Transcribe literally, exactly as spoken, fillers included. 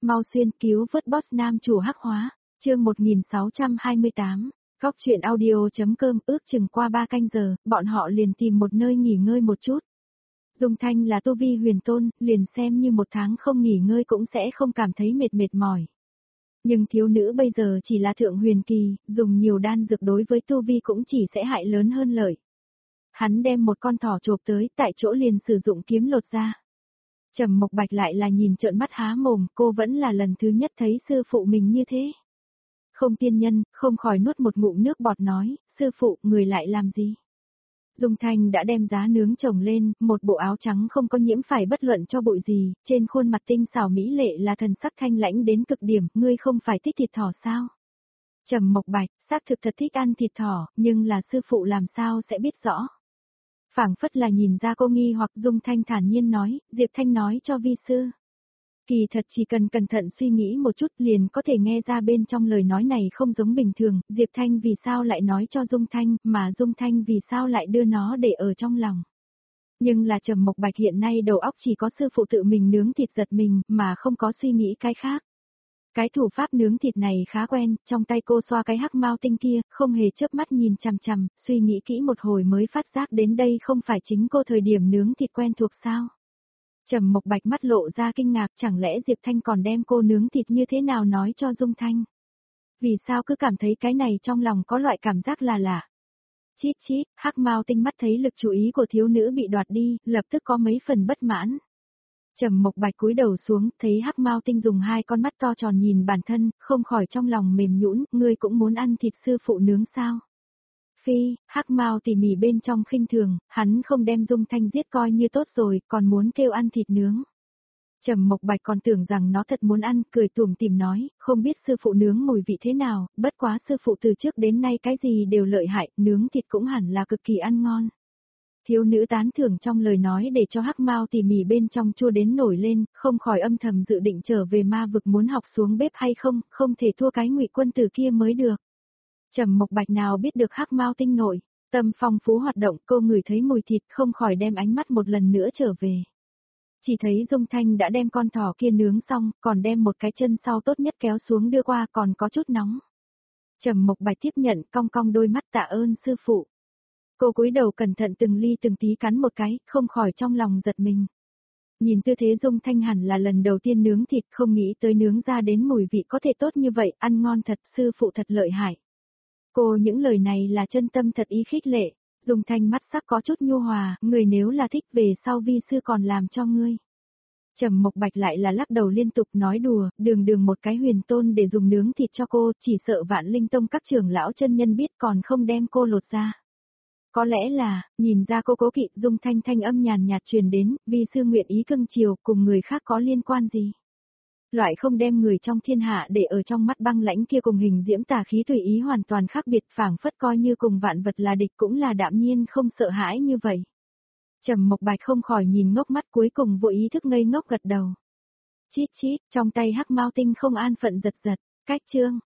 mau xuyên cứu vớt boss nam chủ hắc hóa, chương một nghìn sáu trăm hai mươi tám, góc truyện audio.com ước chừng qua ba canh giờ, bọn họ liền tìm một nơi nghỉ ngơi một chút. Dung Thanh là tu vi huyền tôn, liền xem như một tháng không nghỉ ngơi cũng sẽ không cảm thấy mệt mệt mỏi. Nhưng thiếu nữ bây giờ chỉ là thượng huyền kỳ, dùng nhiều đan dược đối với tu vi cũng chỉ sẽ hại lớn hơn lợi. Hắn đem một con thỏ chộp tới, tại chỗ liền sử dụng kiếm lột ra. Trầm Mộc Bạch lại là nhìn trợn mắt há mồm, cô vẫn là lần thứ nhất thấy sư phụ mình như thế. Không tiên nhân, không khỏi nuốt một ngụm nước bọt nói, sư phụ, người lại làm gì? Dung Thanh đã đem giá nướng trồng lên, một bộ áo trắng không có nhiễm phải bất luận cho bụi gì, trên khuôn mặt tinh xảo mỹ lệ là thần sắc thanh lãnh đến cực điểm, ngươi không phải thích thịt thỏ sao? Trầm Mộc Bạch, xác thực thật thích ăn thịt thỏ, nhưng là sư phụ làm sao sẽ biết rõ? Phảng phất là nhìn ra cô nghi hoặc Dung Thanh thản nhiên nói, Diệp Thanh nói cho vi sư. Kỳ thật chỉ cần cẩn thận suy nghĩ một chút liền có thể nghe ra bên trong lời nói này không giống bình thường, Diệp Thanh vì sao lại nói cho Dung Thanh, mà Dung Thanh vì sao lại đưa nó để ở trong lòng. Nhưng là Trầm Mộc Bạch hiện nay đầu óc chỉ có sư phụ tự mình nướng thịt giật mình, mà không có suy nghĩ cái khác. Cái thủ pháp nướng thịt này khá quen, trong tay cô xoa cái hắc mao tinh kia, không hề chớp mắt nhìn chằm chằm, suy nghĩ kỹ một hồi mới phát giác đến đây không phải chính cô thời điểm nướng thịt quen thuộc sao. Trầm Mộc Bạch mắt lộ ra kinh ngạc, chẳng lẽ Diệp Thanh còn đem cô nướng thịt như thế nào nói cho Dung Thanh. Vì sao cứ cảm thấy cái này trong lòng có loại cảm giác là lạ. Chít chít, hắc mao tinh mắt thấy lực chú ý của thiếu nữ bị đoạt đi, lập tức có mấy phần bất mãn. Trầm Mộc Bạch cúi đầu xuống, thấy hắc mao tinh dùng hai con mắt to tròn nhìn bản thân, không khỏi trong lòng mềm nhũn, ngươi cũng muốn ăn thịt sư phụ nướng sao? Phi, hắc mao tỉ mỉ bên trong khinh thường, hắn không đem Dung Thanh giết coi như tốt rồi, còn muốn kêu ăn thịt nướng. Trầm Mộc Bạch còn tưởng rằng nó thật muốn ăn, cười tủm tỉm nói, không biết sư phụ nướng mùi vị thế nào, bất quá sư phụ từ trước đến nay cái gì đều lợi hại, nướng thịt cũng hẳn là cực kỳ ăn ngon. Thiếu nữ tán thưởng trong lời nói để cho hắc mao tỉ mỉ bên trong chua đến nổi lên, không khỏi âm thầm dự định trở về ma vực muốn học xuống bếp hay không, không thể thua cái Ngụy quân tử kia mới được. Trầm Mộc Bạch nào biết được hắc mao tinh nổi, tâm phong phú hoạt động, cô ngửi thấy mùi thịt không khỏi đem ánh mắt một lần nữa trở về. Chỉ thấy Dung Thanh đã đem con thỏ kia nướng xong, còn đem một cái chân sau tốt nhất kéo xuống đưa qua còn có chút nóng. Trầm Mộc Bạch tiếp nhận cong cong đôi mắt tạ ơn sư phụ. Cô cúi đầu cẩn thận từng ly từng tí cắn một cái, không khỏi trong lòng giật mình. Nhìn tư thế Dung Thanh hẳn là lần đầu tiên nướng thịt, không nghĩ tới nướng ra đến mùi vị có thể tốt như vậy, ăn ngon thật, sư phụ thật lợi hại. Cô những lời này là chân tâm thật ý khích lệ, Dung Thanh mắt sắc có chút nhu hòa, người nếu là thích về sau vi sư còn làm cho ngươi. Trầm Mộc Bạch lại là lắc đầu liên tục nói đùa, đường đường một cái huyền tôn để dùng nướng thịt cho cô, chỉ sợ Vạn Linh Tông các trưởng lão chân nhân biết còn không đem cô lột ra. Có lẽ là, nhìn ra cô cố kỵ, Dung Thanh thanh âm nhàn nhạt truyền đến, vi sư nguyện ý cưng chiều, cùng người khác có liên quan gì. Loại không đem người trong thiên hạ để ở trong mắt băng lãnh kia cùng hình diễm tà khí tùy ý hoàn toàn khác biệt, phảng phất coi như cùng vạn vật là địch cũng là đạm nhiên không sợ hãi như vậy. Trầm Mộc Bạch không khỏi nhìn ngốc mắt cuối cùng vô ý thức ngây ngốc gật đầu. Chít chít, trong tay hắc mao tinh không an phận giật giật, cách chương,